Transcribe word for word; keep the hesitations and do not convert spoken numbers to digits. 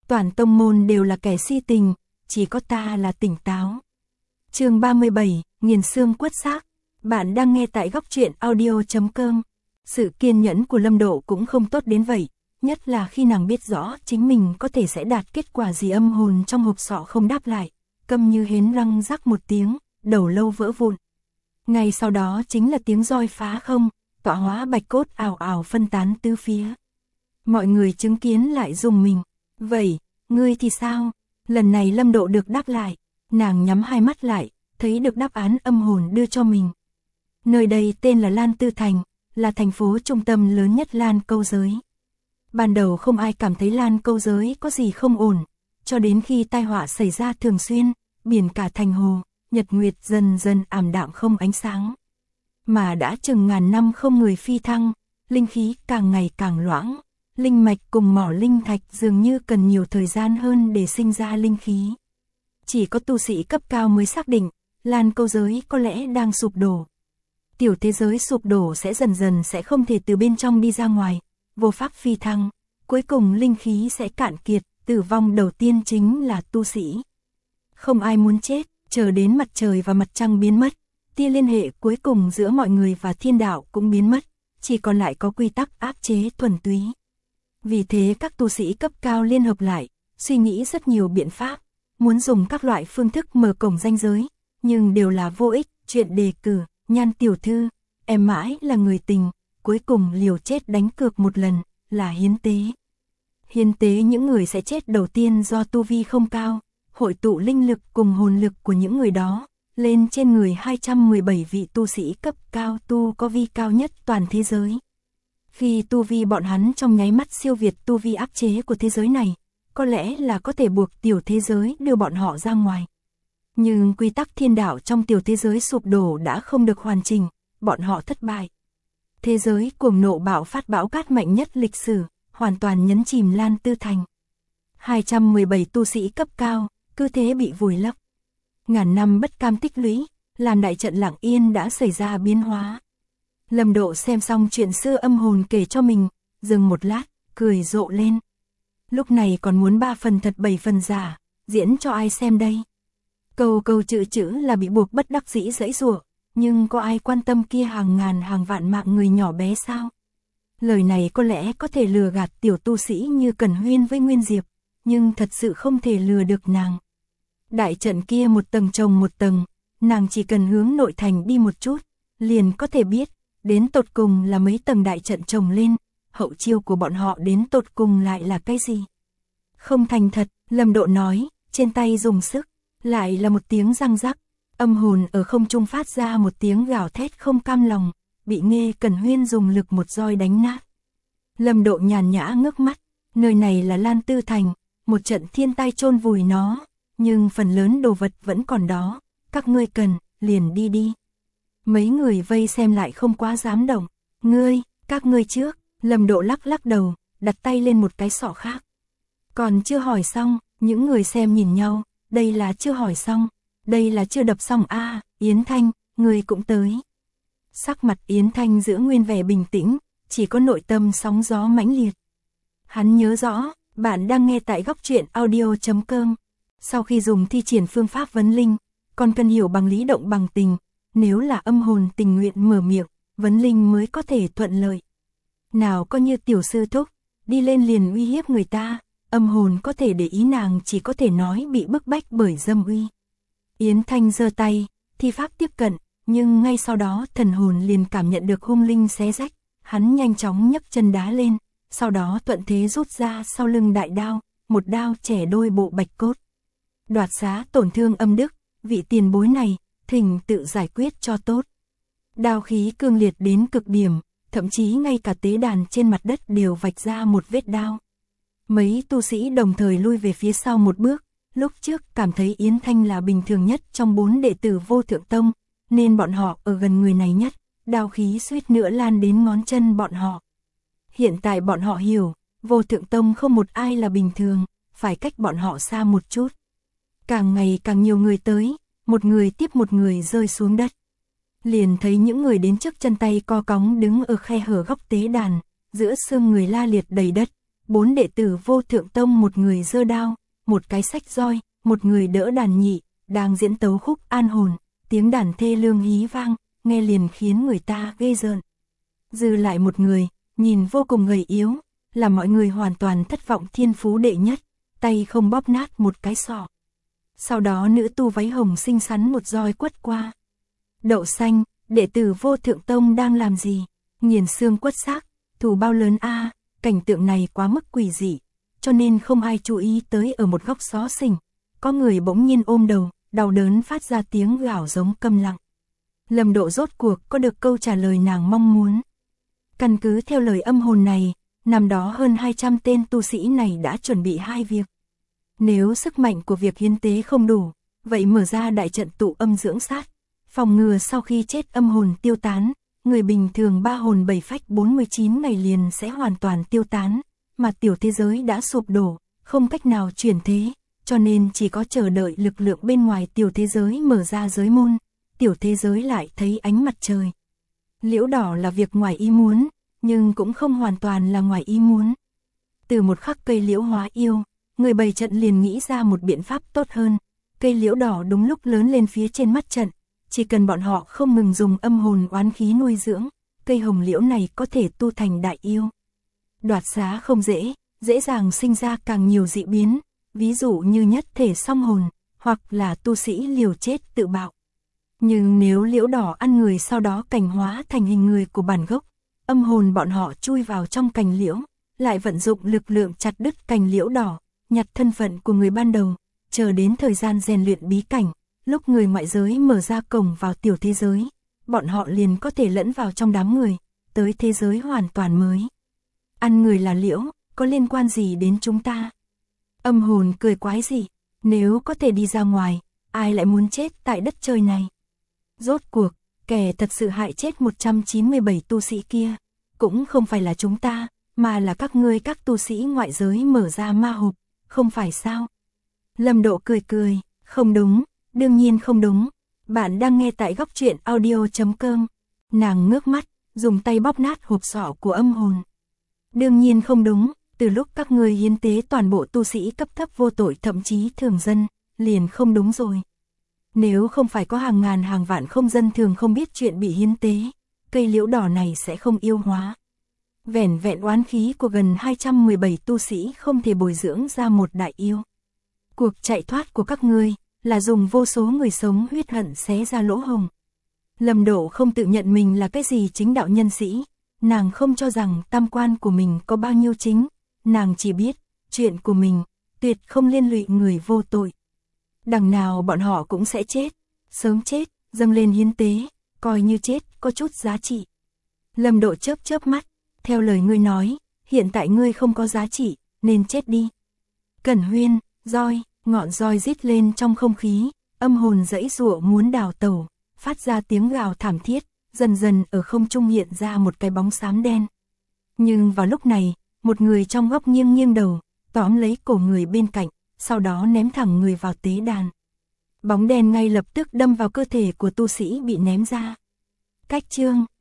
toàn tông môn đều là kẻ si tình, chỉ có ta là tỉnh táo. Chương ba mươi bảy, nghiền xương quất xác. Bạn đang nghe tại góc truyện audio chấm com. Sự kiên nhẫn của Lâm Độ cũng không tốt đến vậy, nhất là khi nàng biết rõ chính mình có thể sẽ đạt kết quả gì. Âm hồn trong hộp sọ không đáp lại, câm như hến răng rắc một tiếng, đầu lâu vỡ vụn. Ngay sau đó chính là tiếng roi phá không, tọa hóa bạch cốt ào ào phân tán tứ phía. Mọi người chứng kiến lại rùng mình. Vậy, ngươi thì sao? Lần này Lâm Độ được đáp lại, nàng nhắm hai mắt lại, thấy được đáp án âm hồn đưa cho mình. Nơi đây tên là Lan Tư Thành, là thành phố trung tâm lớn nhất Lan Câu giới. Ban đầu không ai cảm thấy Lan Câu giới có gì không ổn, cho đến khi tai họa xảy ra thường xuyên, biển cả thành hồ, nhật nguyệt dần dần ảm đạm không ánh sáng. Mà đã chừng ngàn năm không người phi thăng, linh khí càng ngày càng loãng, linh mạch cùng mỏ linh thạch dường như cần nhiều thời gian hơn để sinh ra linh khí. Chỉ có tu sĩ cấp cao mới xác định, Lan Câu giới có lẽ đang sụp đổ. Tiểu thế giới sụp đổ sẽ dần dần sẽ không thể từ bên trong đi ra ngoài, vô pháp phi thăng, cuối cùng linh khí sẽ cạn kiệt, tử vong đầu tiên chính là tu sĩ. Không ai muốn chết, chờ đến mặt trời và mặt trăng biến mất, tia liên hệ cuối cùng giữa mọi người và thiên đạo cũng biến mất, chỉ còn lại có quy tắc áp chế thuần túy. Vì thế các tu sĩ cấp cao liên hợp lại, suy nghĩ rất nhiều biện pháp, muốn dùng các loại phương thức mở cổng ranh giới, nhưng đều là vô ích. Chuyện đề cử, Nhan tiểu thư, em mãi là người tình, cuối cùng liều chết đánh cược một lần, là hiến tế. Hiến tế những người sẽ chết đầu tiên do tu vi không cao, hội tụ linh lực cùng hồn lực của những người đó, lên trên người hai trăm mười bảy vị tu sĩ cấp cao tu có vi cao nhất toàn thế giới. Khi tu vi bọn hắn trong nháy mắt siêu việt tu vi áp chế của thế giới này, có lẽ là có thể buộc tiểu thế giới đưa bọn họ ra ngoài. Nhưng quy tắc thiên đạo trong tiểu thế giới sụp đổ đã không được hoàn chỉnh, bọn họ thất bại. Thế giới cuồng nộ bạo phát bão cát mạnh nhất lịch sử, hoàn toàn nhấn chìm Lan Tư Thành. hai trăm mười bảy tu sĩ cấp cao, cứ thế bị vùi lấp. Ngàn năm bất cam tích lũy, Lan đại trận lặng yên đã xảy ra biến hóa. Lâm Độ xem xong chuyện xưa âm hồn kể cho mình, dừng một lát, cười rộ lên. Lúc này còn muốn ba phần thật bảy phần giả, diễn cho ai xem đây? Câu câu chữ chữ là bị buộc bất đắc dĩ giãy giụa, nhưng có ai quan tâm kia hàng ngàn hàng vạn mạng người nhỏ bé sao? Lời này có lẽ có thể lừa gạt tiểu tu sĩ như Cẩn Huyên với Nguyên Diệp, nhưng thật sự không thể lừa được nàng. Đại trận kia một tầng chồng một tầng, nàng chỉ cần hướng nội thành đi một chút, liền có thể biết, đến tột cùng là mấy tầng đại trận chồng lên, hậu chiêu của bọn họ đến tột cùng lại là cái gì? Không thành thật, Lâm Độ nói, trên tay dùng sức, lại là một tiếng răng rắc, âm hồn ở không trung phát ra một tiếng gào thét không cam lòng, bị Nghê Cẩn Huyên dùng lực một roi đánh nát. Lâm Độ nhàn nhã ngước mắt, nơi này là Lan Tư Thành, một trận thiên tai chôn vùi nó, nhưng phần lớn đồ vật vẫn còn đó, các ngươi cần, liền đi đi. Mấy người vây xem lại không quá dám động, ngươi, các ngươi trước, Lâm Độ lắc lắc đầu, đặt tay lên một cái sọ khác. Còn chưa hỏi xong, những người xem nhìn nhau, đây là chưa hỏi xong, đây là chưa đập xong a à, Yến Thanh, ngươi cũng tới. Sắc mặt Yến Thanh giữ nguyên vẻ bình tĩnh, chỉ có nội tâm sóng gió mãnh liệt. Hắn nhớ rõ, bạn đang nghe tại góc truyện audio chấm com. Sau khi dùng thi triển phương pháp vấn linh, còn cần hiểu bằng lý động bằng tình, nếu là âm hồn tình nguyện mở miệng, vấn linh mới có thể thuận lợi. Nào có như tiểu sư thúc, đi lên liền uy hiếp người ta, âm hồn có thể để ý nàng chỉ có thể nói bị bức bách bởi dâm uy. Yến Thanh giơ tay, thi pháp tiếp cận, nhưng ngay sau đó thần hồn liền cảm nhận được hung linh xé rách, hắn nhanh chóng nhấc chân đá lên, sau đó thuận thế rút ra sau lưng đại đao, một đao chẻ đôi bộ bạch cốt. Đoạt xá tổn thương âm đức, vị tiền bối này, thỉnh tự giải quyết cho tốt. Đao khí cương liệt đến cực điểm, thậm chí ngay cả tế đàn trên mặt đất đều vạch ra một vết đao. Mấy tu sĩ đồng thời lui về phía sau một bước, lúc trước cảm thấy Yến Thanh là bình thường nhất trong bốn đệ tử Vô Thượng Tông, nên bọn họ ở gần người này nhất, đao khí suýt nữa lan đến ngón chân bọn họ. Hiện tại bọn họ hiểu, Vô Thượng Tông không một ai là bình thường, phải cách bọn họ xa một chút. Càng ngày càng nhiều người tới, một người tiếp một người rơi xuống đất. Liền thấy những người đến trước chân tay co cóng đứng ở khe hở góc tế đàn, giữa xương người la liệt đầy đất, bốn đệ tử Vô Thượng Tông, một người giơ đao, một cái xách roi, một người đỡ đàn nhị, đang diễn tấu khúc an hồn, tiếng đàn thê lương hí vang, nghe liền khiến người ta ghê rợn. Dư lại một người, nhìn vô cùng gầy yếu, là mọi người hoàn toàn thất vọng thiên phú đệ nhất, tay không bóp nát một cái sọ. Sau đó nữ tu váy hồng xinh xắn một roi quất qua. Đậu xanh, đệ tử Vô Thượng Tông đang làm gì? Nghiền xương quất xác, thù bao lớn a, cảnh tượng này quá mức quỷ dị, cho nên không ai chú ý tới. Ở một góc xó xỉnh, có người bỗng nhiên ôm đầu, đau đớn phát ra tiếng gào giống câm lặng. Lâm Độ rốt cuộc có được câu trả lời nàng mong muốn. Căn cứ theo lời âm hồn này, năm đó hơn hai trăm tên tu sĩ này đã chuẩn bị hai việc. Nếu sức mạnh của việc hiến tế không đủ, vậy mở ra đại trận tụ âm dưỡng sát, phòng ngừa sau khi chết âm hồn tiêu tán, người bình thường ba hồn bảy phách bốn mươi chín ngày liền sẽ hoàn toàn tiêu tán, mà tiểu thế giới đã sụp đổ, không cách nào chuyển thế, cho nên chỉ có chờ đợi lực lượng bên ngoài tiểu thế giới mở ra giới môn, tiểu thế giới lại thấy ánh mặt trời. Liễu đỏ là việc ngoài ý muốn, nhưng cũng không hoàn toàn là ngoài ý muốn. Từ một khắc cây liễu hóa yêu, người bày trận liền nghĩ ra một biện pháp tốt hơn. Cây liễu đỏ đúng lúc lớn lên phía trên mắt trận, chỉ cần bọn họ không ngừng dùng âm hồn oán khí nuôi dưỡng, cây hồng liễu này có thể tu thành đại yêu. Đoạt xá không dễ, dễ dàng sinh ra càng nhiều dị biến, ví dụ như nhất thể song hồn, hoặc là tu sĩ liều chết tự bạo. Nhưng nếu liễu đỏ ăn người sau đó cảnh hóa thành hình người của bản gốc, âm hồn bọn họ chui vào trong cành liễu, lại vận dụng lực lượng chặt đứt cành liễu đỏ, nhặt thân phận của người ban đầu, chờ đến thời gian rèn luyện bí cảnh, lúc người ngoại giới mở ra cổng vào tiểu thế giới, bọn họ liền có thể lẫn vào trong đám người, tới thế giới hoàn toàn mới. Ăn người là liễu, có liên quan gì đến chúng ta? Âm hồn cười quái gì, nếu có thể đi ra ngoài, ai lại muốn chết tại đất trời này? Rốt cuộc, kẻ thật sự hại chết một trăm chín mươi bảy tu sĩ kia, cũng không phải là chúng ta, mà là các ngươi các tu sĩ ngoại giới mở ra ma hộp, không phải sao? Lâm Độ cười cười, không đúng, đương nhiên không đúng, bạn đang nghe tại góc truyện audio chấm com. Nàng ngước mắt, dùng tay bóp nát hộp sọ của âm hồn. Đương nhiên không đúng, từ lúc các ngươi hiến tế toàn bộ tu sĩ cấp thấp vô tội thậm chí thường dân, liền không đúng rồi. Nếu không phải có hàng ngàn hàng vạn không dân thường không biết chuyện bị hiến tế, cây liễu đỏ này sẽ không yêu hóa. Vẻn vẹn oán khí của gần hai trăm mười bảy tu sĩ không thể bồi dưỡng ra một đại yêu. Cuộc chạy thoát của các ngươi là dùng vô số người sống huyết hận xé ra lỗ hồng. Lâm Độ không tự nhận mình là cái gì chính đạo nhân sĩ, nàng không cho rằng tam quan của mình có bao nhiêu chính, nàng chỉ biết, chuyện của mình, tuyệt không liên lụy người vô tội. Đằng nào bọn họ cũng sẽ chết, sớm chết, dâng lên hiến tế, coi như chết có chút giá trị. Lâm Độ chớp chớp mắt, theo lời ngươi nói, hiện tại ngươi không có giá trị, nên chết đi. Cẩn Huyên, roi, ngọn roi rít lên trong không khí, âm hồn giãy giụa muốn đào tẩu, phát ra tiếng gào thảm thiết, dần dần ở không trung hiện ra một cái bóng xám đen. Nhưng vào lúc này, một người trong góc nghiêng nghiêng đầu, tóm lấy cổ người bên cạnh, sau đó ném thẳng người vào tế đàn. Bóng đen ngay lập tức đâm vào cơ thể của tu sĩ bị ném ra. Cách chương